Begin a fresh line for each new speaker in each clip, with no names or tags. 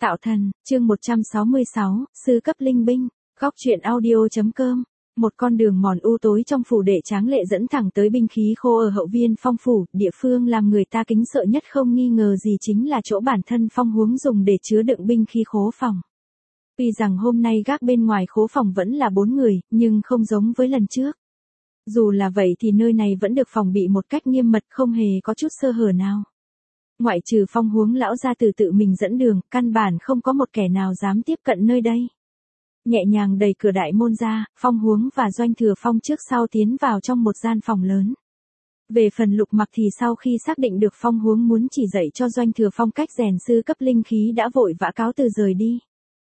Tạo thần, chương 166, sư cấp linh binh, góc truyện audio.com. Một con đường mòn u tối trong phủ đệ tráng lệ dẫn thẳng tới binh khí khô ở hậu viên Phong phủ, địa phương làm người ta kính sợ nhất không nghi ngờ gì chính là chỗ bản thân Phong Huống dùng để chứa đựng binh khí khố phòng. Tuy rằng hôm nay gác bên ngoài khố phòng vẫn là 4 người, nhưng không giống với lần trước. Dù là vậy thì nơi này vẫn được phòng bị một cách nghiêm mật, không hề có chút sơ hở nào. Ngoại trừ Phong Huống lão gia tử tự mình dẫn đường, căn bản không có một kẻ nào dám tiếp cận nơi đây. Nhẹ nhàng đẩy cửa đại môn ra, Phong Huống và Doanh Thừa Phong trước sau tiến vào trong một gian phòng lớn. Về phần Lục Mặc thì sau khi xác định được Phong Huống muốn chỉ dạy cho Doanh Thừa Phong cách rèn sư cấp linh khí đã vội vã cáo từ rời đi.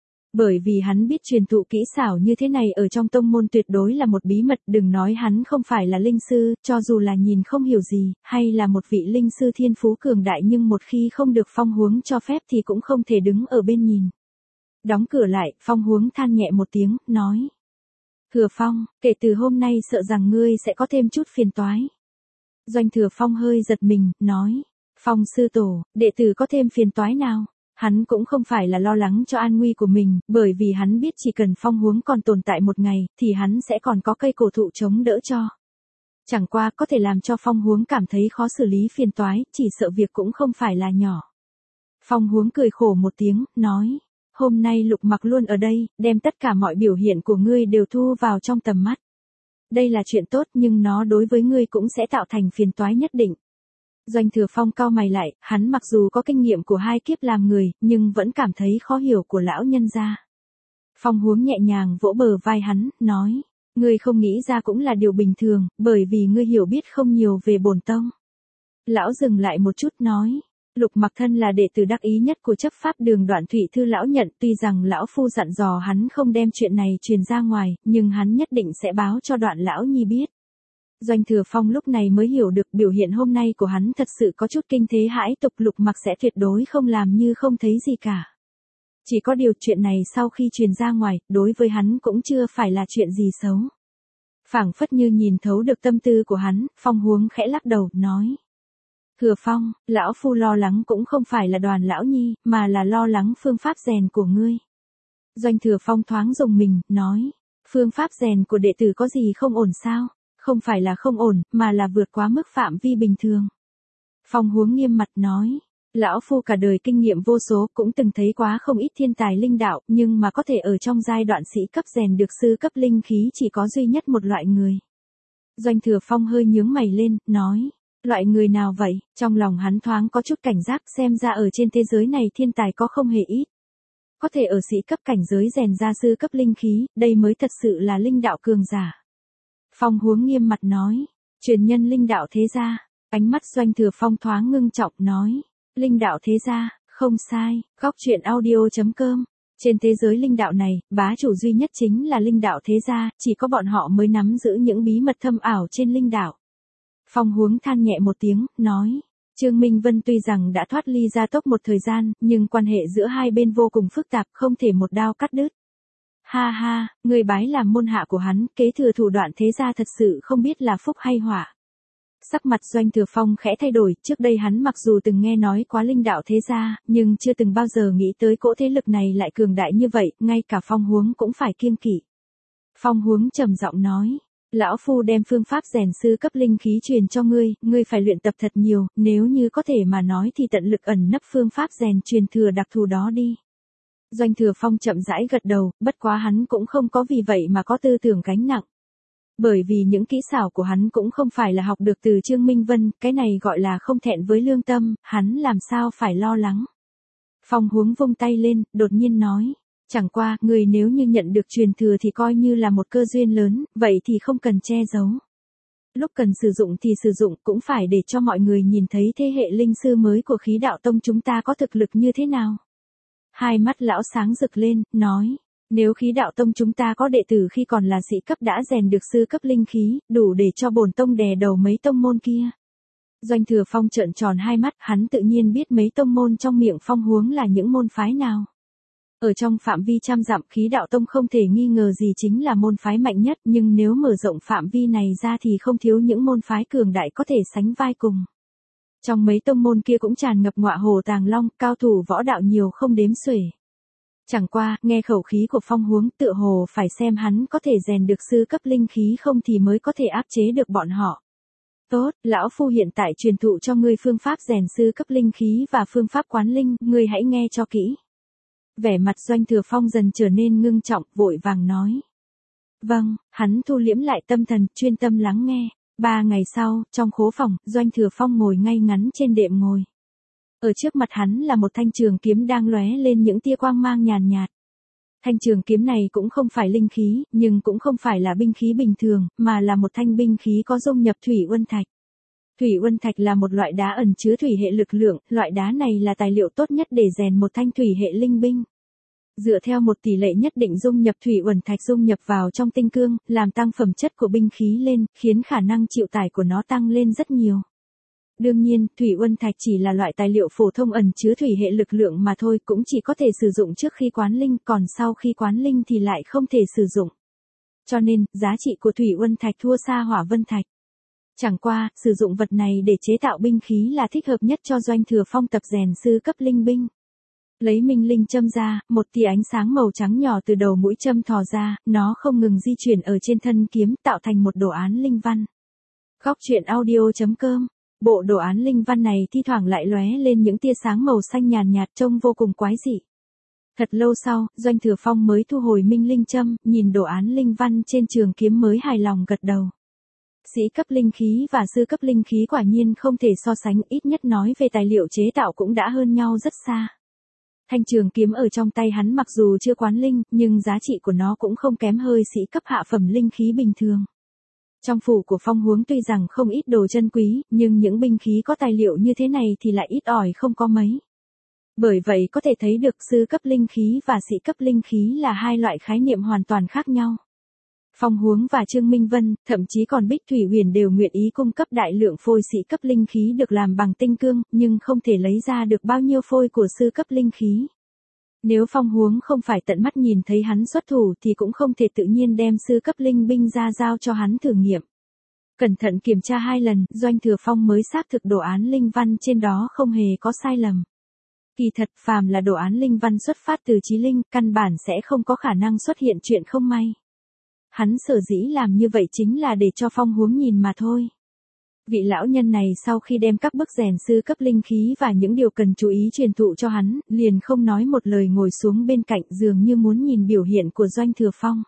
Bởi vì hắn biết truyền thụ kỹ xảo như thế này ở trong tông môn tuyệt đối là một bí mật, đừng nói hắn không phải là linh sư, cho dù là nhìn không hiểu gì, hay là một vị linh sư thiên phú cường đại nhưng một khi không được Phong Huống cho phép thì cũng không thể đứng ở bên nhìn. Đóng cửa lại, Phong Huống than nhẹ một tiếng, nói. Thừa Phong, kể từ hôm nay sợ rằng ngươi sẽ có thêm chút phiền toái. Doanh Thừa Phong hơi giật mình, nói. Phong sư tổ, đệ tử có thêm phiền toái nào? Hắn cũng không phải là lo lắng cho an nguy của mình, bởi vì hắn biết chỉ cần Phong Huống còn tồn tại một ngày, thì hắn sẽ còn có cây cổ thụ chống đỡ cho. Chẳng qua có thể làm cho Phong Huống cảm thấy khó xử lý phiền toái, chỉ sợ việc cũng không phải là nhỏ. Phong Huống cười khổ một tiếng, nói. Hôm nay Lục Mặc luôn ở đây, đem tất cả mọi biểu hiện của ngươi đều thu vào trong tầm mắt. Đây là chuyện tốt nhưng nó đối với ngươi cũng sẽ tạo thành phiền toái nhất định. Doanh Thừa Phong cau mày lại, hắn mặc dù có kinh nghiệm của 2 kiếp làm người, nhưng vẫn cảm thấy khó hiểu của lão nhân gia. Phong Huống nhẹ nhàng vỗ bờ vai hắn, nói, ngươi không nghĩ ra cũng là điều bình thường, bởi vì ngươi hiểu biết không nhiều về bổn tông. Lão dừng lại một chút nói, Lục Mặc thân là đệ tử đắc ý nhất của chấp pháp đường Đoạn Thụy Thư lão nhận, tuy rằng lão phu dặn dò hắn không đem chuyện này truyền ra ngoài, nhưng hắn nhất định sẽ báo cho Đoạn lão nhi biết. Doanh Thừa Phong lúc này mới hiểu được biểu hiện hôm nay của hắn thật sự có chút kinh thế hãi tục, Lục Mặc sẽ tuyệt đối không làm như không thấy gì cả. Chỉ có điều chuyện này sau khi truyền ra ngoài, đối với hắn cũng chưa phải là chuyện gì xấu. Phảng phất như nhìn thấu được tâm tư của hắn, Phong Huống khẽ lắc đầu, nói. Thừa Phong, lão phu lo lắng cũng không phải là Đoàn lão nhi, mà là lo lắng phương pháp rèn của ngươi. Doanh Thừa Phong thoáng rùng mình, nói. Phương pháp rèn của đệ tử có gì không ổn sao? Không phải là không ổn, mà là vượt quá mức phạm vi bình thường. Phong Huống nghiêm mặt nói. Lão phu cả đời kinh nghiệm vô số, cũng từng thấy quá không ít thiên tài linh đạo, nhưng mà có thể ở trong giai đoạn sĩ cấp rèn được sư cấp linh khí chỉ có duy nhất một loại người. Doanh Thừa Phong hơi nhướng mày lên, nói. Loại người nào vậy? Trong lòng hắn thoáng có chút cảnh giác, xem ra ở trên thế giới này thiên tài có không hề ít. Có thể ở sĩ cấp cảnh giới rèn ra sư cấp linh khí, đây mới thật sự là linh đạo cường giả. Phong Huống nghiêm mặt nói, truyền nhân linh đạo thế gia. Ánh mắt Doanh Thừa Phong thoáng ngưng trọng, nói, linh đạo thế gia, không sai, góc truyện audio.com. Trên thế giới linh đạo này, bá chủ duy nhất chính là linh đạo thế gia, chỉ có bọn họ mới nắm giữ những bí mật thâm ảo trên linh đạo. Phong Huống than nhẹ một tiếng, nói, Trương Minh Vân tuy rằng đã thoát ly gia tốc một thời gian, nhưng quan hệ giữa hai bên vô cùng phức tạp, không thể một đao cắt đứt. Ha ha, người bái làm môn hạ của hắn, kế thừa thủ đoạn thế gia thật sự không biết là phúc hay họa. Sắc mặt Doanh Thừa Phong khẽ thay đổi, trước đây hắn mặc dù từng nghe nói quá linh đạo thế gia, nhưng chưa từng bao giờ nghĩ tới cỗ thế lực này lại cường đại như vậy, ngay cả Phong Huống cũng phải kiêng kỵ. Phong Huống trầm giọng nói. Lão phu đem phương pháp rèn sư cấp linh khí truyền cho ngươi, ngươi phải luyện tập thật nhiều, nếu như có thể mà nói thì tận lực ẩn nấp phương pháp rèn truyền thừa đặc thù đó đi. Doanh Thừa Phong chậm rãi gật đầu, bất quá hắn cũng không có vì vậy mà có tư tưởng gánh nặng. Bởi vì những kỹ xảo của hắn cũng không phải là học được từ Trương Minh Vân, cái này gọi là không thẹn với lương tâm, hắn làm sao phải lo lắng. Phong Huống vung tay lên, đột nhiên nói. Chẳng qua, người nếu như nhận được truyền thừa thì coi như là một cơ duyên lớn, vậy thì không cần che giấu. Lúc cần sử dụng thì sử dụng, cũng phải để cho mọi người nhìn thấy thế hệ linh sư mới của khí đạo tông chúng ta có thực lực như thế nào. Hai mắt lão sáng rực lên, nói, nếu khí đạo tông chúng ta có đệ tử khi còn là sĩ cấp đã rèn được sư cấp linh khí, đủ để cho bổn tông đè đầu mấy tông môn kia. Doanh Thừa Phong trợn tròn hai mắt, hắn tự nhiên biết mấy tông môn trong miệng Phong Huống là những môn phái nào. Ở trong phạm vi trăm dặm khí đạo tông không thể nghi ngờ gì chính là môn phái mạnh nhất, nhưng nếu mở rộng phạm vi này ra thì không thiếu những môn phái cường đại có thể sánh vai cùng. Trong mấy tông môn kia cũng tràn ngập ngọa hổ tàng long, cao thủ võ đạo nhiều không đếm xuể. Chẳng qua, nghe khẩu khí của Phong Huống tựa hồ phải xem hắn có thể rèn được sư cấp linh khí không thì mới có thể áp chế được bọn họ. Tốt, lão phu hiện tại truyền thụ cho ngươi phương pháp rèn sư cấp linh khí và phương pháp quán linh, ngươi hãy nghe cho kỹ. Vẻ mặt Doanh Thừa Phong dần trở nên ngưng trọng, vội vàng nói. Vâng, hắn thu liễm lại tâm thần, chuyên tâm lắng nghe. 3 ngày sau, trong khố phòng, Doanh Thừa Phong ngồi ngay ngắn trên đệm ngồi. Ở trước mặt hắn là một thanh trường kiếm đang lóe lên những tia quang mang nhàn nhạt. Thanh trường kiếm này cũng không phải linh khí, nhưng cũng không phải là binh khí bình thường, mà là một thanh binh khí có dung nhập thủy uân thạch. Thủy uân thạch là một loại đá ẩn chứa thủy hệ lực lượng, loại đá này là tài liệu tốt nhất để rèn một thanh thủy hệ linh binh. Dựa theo một tỷ lệ nhất định dung nhập thủy uẩn thạch dung nhập vào trong tinh cương, làm tăng phẩm chất của binh khí lên, khiến khả năng chịu tải của nó tăng lên rất nhiều. Đương nhiên, thủy uân thạch chỉ là loại tài liệu phổ thông ẩn chứa thủy hệ lực lượng mà thôi, cũng chỉ có thể sử dụng trước khi quán linh, còn sau khi quán linh thì lại không thể sử dụng. Cho nên, giá trị của thủy uân thạch thua xa hỏa vân thạch. Chẳng qua, sử dụng vật này để chế tạo binh khí là thích hợp nhất cho Doanh Thừa Phong tập rèn sư cấp linh binh. Lấy minh linh châm ra, một tia ánh sáng màu trắng nhỏ từ đầu mũi châm thò ra, nó không ngừng di chuyển ở trên thân kiếm tạo thành một đồ án linh văn. Góc truyện audio.com. Bộ đồ án linh văn này thi thoảng lại lóe lên những tia sáng màu xanh nhàn nhạt trông vô cùng quái dị. Thật lâu sau, Doanh Thừa Phong mới thu hồi minh linh châm, nhìn đồ án linh văn trên trường kiếm mới hài lòng gật đầu. Sĩ cấp linh khí và sư cấp linh khí quả nhiên không thể so sánh, ít nhất nói về tài liệu chế tạo cũng đã hơn nhau rất xa. Thanh trường kiếm ở trong tay hắn mặc dù chưa quán linh, nhưng giá trị của nó cũng không kém hơi sĩ cấp hạ phẩm linh khí bình thường. Trong phủ của Phong Huống tuy rằng không ít đồ chân quý, nhưng những binh khí có tài liệu như thế này thì lại ít ỏi không có mấy. Bởi vậy có thể thấy được sư cấp linh khí và sĩ cấp linh khí là hai loại khái niệm hoàn toàn khác nhau. Phong Huống và Trương Minh Vân, thậm chí còn Bích Thủy Huyền đều nguyện ý cung cấp đại lượng phôi sĩ cấp linh khí được làm bằng tinh cương, nhưng không thể lấy ra được bao nhiêu phôi của sư cấp linh khí. Nếu Phong Huống không phải tận mắt nhìn thấy hắn xuất thủ thì cũng không thể tự nhiên đem sư cấp linh binh ra giao cho hắn thử nghiệm. Cẩn thận kiểm tra 2 lần, Doanh Thừa Phong mới xác thực đồ án linh văn trên đó không hề có sai lầm. Kỳ thật, phàm là đồ án linh văn xuất phát từ chí linh, căn bản sẽ không có khả năng xuất hiện chuyện không may. Hắn sở dĩ làm như vậy chính là để cho Phong Huống nhìn mà thôi. Vị lão nhân này sau khi đem các bước rèn sư cấp linh khí và những điều cần chú ý truyền thụ cho hắn, liền không nói một lời ngồi xuống bên cạnh dường như muốn nhìn biểu hiện của Doanh Thừa Phong.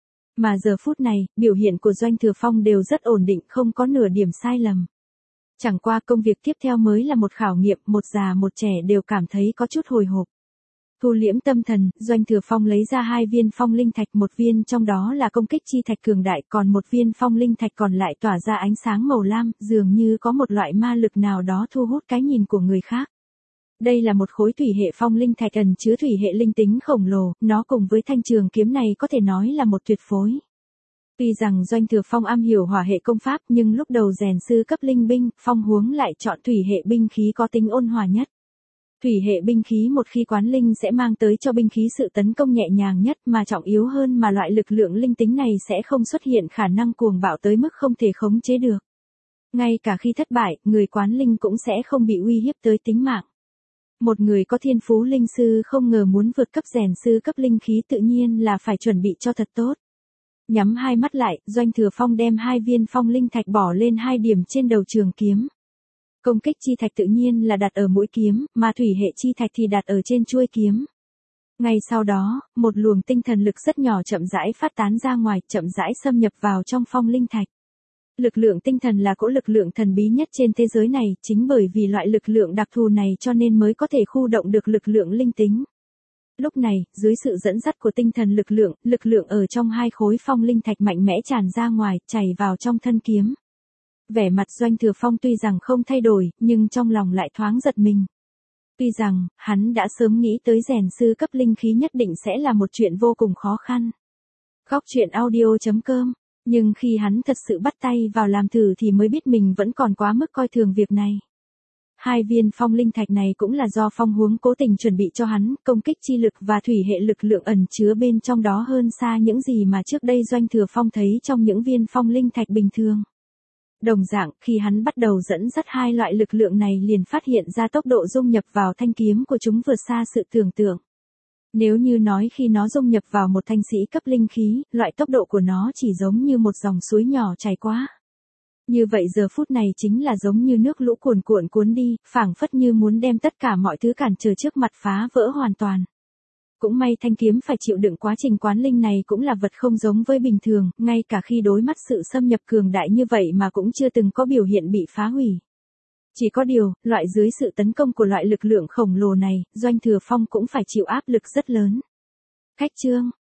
Mà giờ phút này, biểu hiện của Doanh Thừa Phong đều rất ổn định, không có nửa điểm sai lầm. Chẳng qua công việc tiếp theo mới là một khảo nghiệm, một già một trẻ đều cảm thấy có chút hồi hộp. Thu liễm tâm thần, Doanh Thừa Phong lấy ra 2 viên phong linh thạch, một viên trong đó là công kích chi thạch cường đại, còn một viên phong linh thạch còn lại tỏa ra ánh sáng màu lam, dường như có một loại ma lực nào đó thu hút cái nhìn của người khác. Đây là một khối thủy hệ phong linh thạch ẩn chứa thủy hệ linh tính khổng lồ, nó cùng với thanh trường kiếm này có thể nói là một tuyệt phối. Tuy rằng Doanh Thừa Phong am hiểu hỏa hệ công pháp, nhưng lúc đầu rèn sư cấp linh binh, Phong Huống lại chọn thủy hệ binh khí có tính ôn hòa nhất. Thủy hệ binh khí một khi quán linh sẽ mang tới cho binh khí sự tấn công nhẹ nhàng nhất, mà trọng yếu hơn mà loại lực lượng linh tính này sẽ không xuất hiện khả năng cuồng bạo tới mức không thể khống chế được. Ngay cả khi thất bại, người quán linh cũng sẽ không bị uy hiếp tới tính mạng. Một người có thiên phú linh sư không ngờ muốn vượt cấp rèn sư cấp linh khí tự nhiên là phải chuẩn bị cho thật tốt. Nhắm 2 mắt lại, Doanh Thừa Phong đem 2 viên phong linh thạch bỏ lên 2 điểm trên đầu trường kiếm. Công kích chi thạch tự nhiên là đặt ở mũi kiếm, mà thủy hệ chi thạch thì đặt ở trên chuôi kiếm. Ngay sau đó, một luồng tinh thần lực rất nhỏ chậm rãi phát tán ra ngoài, chậm rãi xâm nhập vào trong phong linh thạch. Lực lượng tinh thần là cỗ lực lượng thần bí nhất trên thế giới này, chính bởi vì loại lực lượng đặc thù này cho nên mới có thể khu động được lực lượng linh tính. Lúc này, dưới sự dẫn dắt của tinh thần lực lượng ở trong 2 khối phong linh thạch mạnh mẽ tràn ra ngoài, chảy vào trong thân kiếm. Vẻ mặt Doanh Thừa Phong tuy rằng không thay đổi, nhưng trong lòng lại thoáng giật mình. Tuy rằng, hắn đã sớm nghĩ tới rèn sư cấp linh khí nhất định sẽ là một chuyện vô cùng khó khăn. Góc truyện audio.com. Nhưng khi hắn thật sự bắt tay vào làm thử thì mới biết mình vẫn còn quá mức coi thường việc này. 2 viên phong linh thạch này cũng là do Phong Huống cố tình chuẩn bị cho hắn, công kích chi lực và thủy hệ lực lượng ẩn chứa bên trong đó hơn xa những gì mà trước đây Doanh Thừa Phong thấy trong những viên phong linh thạch bình thường. Đồng dạng, khi hắn bắt đầu dẫn dắt 2 loại lực lượng này liền phát hiện ra tốc độ dung nhập vào thanh kiếm của chúng vượt xa sự tưởng tượng. Nếu như nói khi nó dung nhập vào một thanh sĩ cấp linh khí, loại tốc độ của nó chỉ giống như một dòng suối nhỏ chảy qua. Như vậy giờ phút này chính là giống như nước lũ cuồn cuộn cuốn đi, phảng phất như muốn đem tất cả mọi thứ cản trở trước mặt phá vỡ hoàn toàn. Cũng may thanh kiếm phải chịu đựng quá trình quán linh này cũng là vật không giống với bình thường, ngay cả khi đối mặt sự xâm nhập cường đại như vậy mà cũng chưa từng có biểu hiện bị phá hủy. Chỉ có điều, loại dưới sự tấn công của loại lực lượng khổng lồ này, Doanh Thừa Phong cũng phải chịu áp lực rất lớn. Khách chương